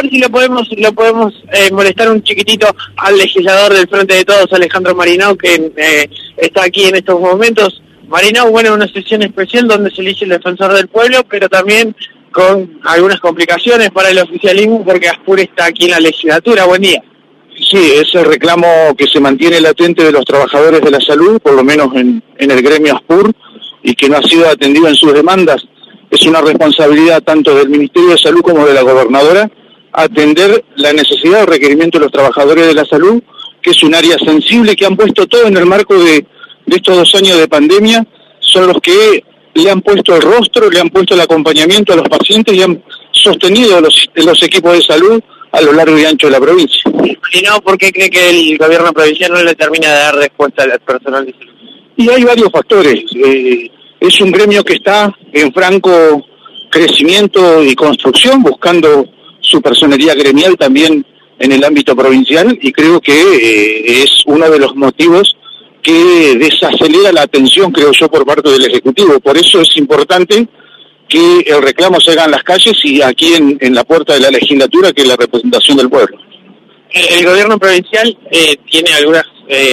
ver si lo podemos molestar un chiquitito al legislador del Frente de Todos, Alejandro Marinau, que está aquí en estos momentos. Marinau, bueno, una sesión especial donde se elige el defensor del pueblo, pero también con algunas complicaciones para el oficialismo porque Aspur está aquí en la legislatura. Buen día. Sí, ese reclamo que se mantiene latente de los trabajadores de la salud, por lo menos en el gremio Aspur, y que no ha sido atendido en sus demandas, es una responsabilidad tanto del Ministerio de Salud como de la gobernadora atender la necesidad o requerimiento de los trabajadores de la salud, que es un área sensible, que han puesto todo en el marco de estos 2 años de pandemia, son los que le han puesto el rostro, le han puesto el acompañamiento a los pacientes y han sostenido los equipos de salud a lo largo y ancho de la provincia. ¿Y no, por qué cree que el gobierno provincial no le termina de dar respuesta al personal de salud? Y hay varios factores. Es un gremio que está en franco crecimiento y construcción, buscando su personería gremial también en el ámbito provincial, y creo que es uno de los motivos que desacelera la atención, creo yo, por parte del Ejecutivo. Por eso es importante que el reclamo se haga en las calles y aquí en la puerta de la legislatura, que es la representación del pueblo. El gobierno provincial tiene algunas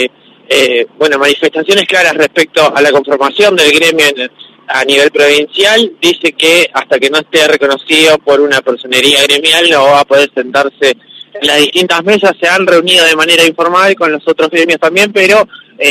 manifestaciones claras respecto a la conformación del gremio a nivel provincial. Dice que hasta que no esté reconocido por una personería gremial no va a poder sentarse en las distintas mesas. Se han reunido de manera informal con los otros gremios también, pero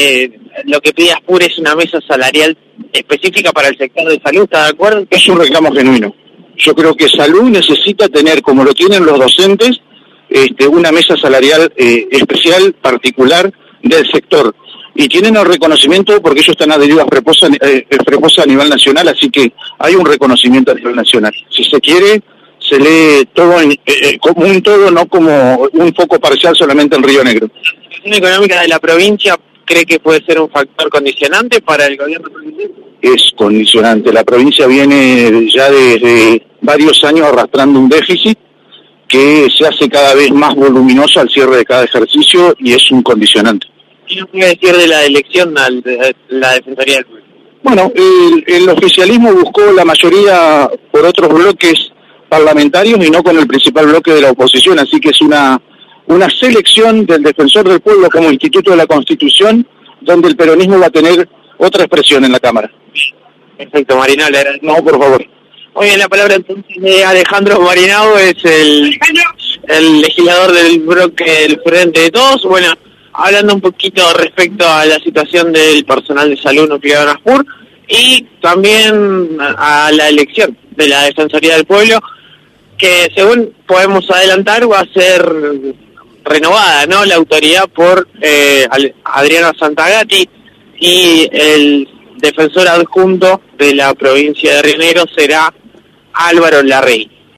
lo que pide Aspur es una mesa salarial específica para el sector de salud. ¿Está de acuerdo? Es un reclamo genuino. Yo creo que salud necesita tener, como lo tienen los docentes, una mesa salarial especial, particular del sector. Y tienen el reconocimiento porque ellos están adheridos a Freposa a nivel nacional, así que hay un reconocimiento a nivel nacional. Si se quiere, se lee todo como un todo, no como un foco parcial solamente en Río Negro. ¿La situación económica de la provincia cree que puede ser un factor condicionante para el gobierno provincial? Es condicionante. La provincia viene ya desde varios años arrastrando un déficit que se hace cada vez más voluminoso al cierre de cada ejercicio y es un condicionante. ¿Qué nos puede decir de la elección de la Defensoría del Pueblo? Bueno, el oficialismo buscó la mayoría por otros bloques parlamentarios y no con el principal bloque de la oposición, así que es una selección del Defensor del Pueblo como instituto de la Constitución, donde el peronismo va a tener otra expresión en la Cámara. Perfecto, Marinau. No, por favor. Muy bien, la palabra entonces de Alejandro Marinau, es el legislador del bloque del Frente de Todos. Bueno, hablando un poquito respecto a la situación del personal de salud nuclear en Aspur y también a la elección de la Defensoría del Pueblo, que según podemos adelantar va a ser renovada, ¿no?, la autoridad por Adriana Santagati, y el defensor adjunto de la provincia de Río Negro será Álvaro Larrey.